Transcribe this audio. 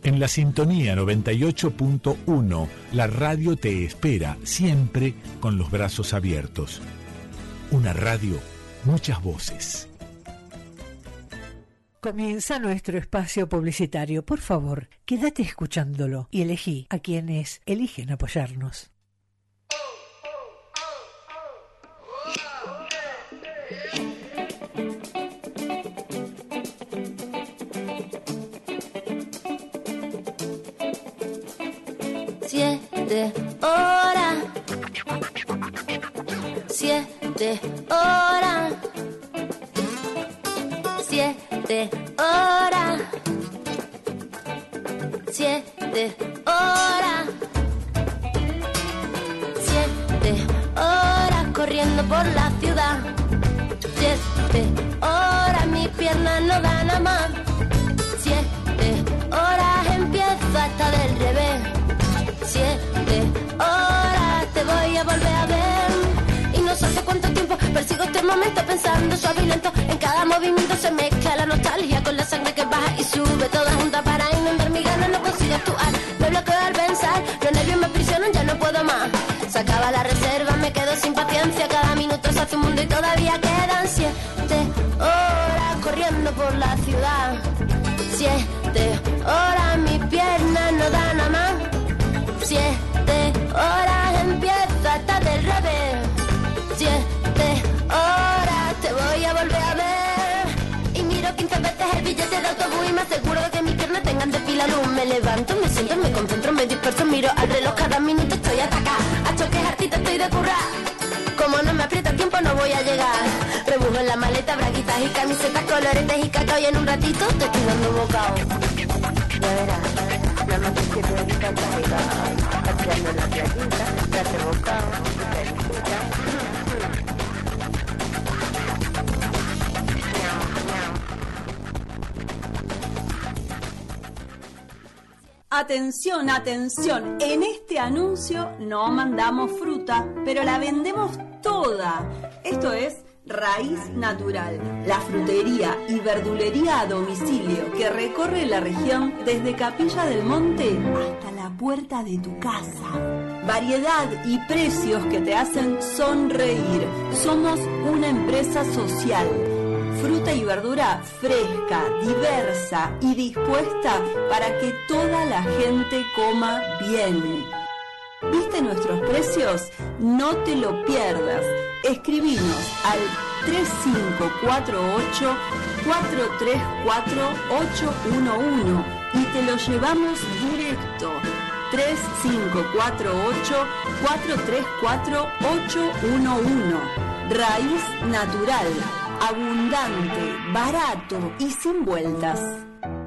En la sintonía 98.1, la radio te espera siempre con los brazos abiertos. Una radio, muchas voces. Comienza nuestro espacio publicitario. Por favor, quédate escuchándolo y elegí a quienes eligen apoyarnos. Siete horas, 7 horas, 7 horas, 7 horas, 7 horas corriendo por la ciudad. 7 horas, mis piernas no dan a más. 7 horas, empiezo hasta del revés. 7 horas, te voy a volver a ver. Y no sé hace cuánto tiempo persigo este momento, pensando suave y lento. En cada movimiento se mezcla la nostalgia con la sangre que baja y sube toda junta para inundar mi ganas. No consigo actuar, me bloqueo al pensar. Los nervios me aprisionan, ya no puedo más. Se acaba la reserva, me quedo sin paciencia. Cada minuto se hace un mundo y todavía quedan 7 horas corriendo por la ciudad. 7 horas, mis piernas no dan a más. 7 horas, empiezo hasta del revés. 7 horas, te voy a volver a ver. Y miro 15 veces el billete de autobús y me aseguro de que mis piernas tengan de fila luz. Me levanto, me siento, me concentro, me disperso, miro al reloj, cada minuto estoy atacada. A choques hartita estoy de currar. Como no me aprieta el tiempo no voy a llegar. Rebujo en la maleta, braguitas y camisetas, coloretes y cacao, y en un ratito te estoy dando bocado. Ya verás, la noche que te dedica al arriba, paseando en la playita, darte bocado, Atención, atención, en este anuncio no mandamos fruta, pero la vendemos toda. Esto es Raíz Natural, la frutería y verdulería a domicilio que recorre la región desde Capilla del Monte hasta la puerta de tu casa. Variedad y precios que te hacen sonreír. Somos una empresa social. Fruta y verdura fresca, diversa y dispuesta para que toda la gente coma bien. ¿Viste nuestros precios? No te lo pierdas. Escribinos al 3548-434-811 y te lo llevamos directo. 3548-434-811. Raíz Natural. Abundante, barato y sin vueltas.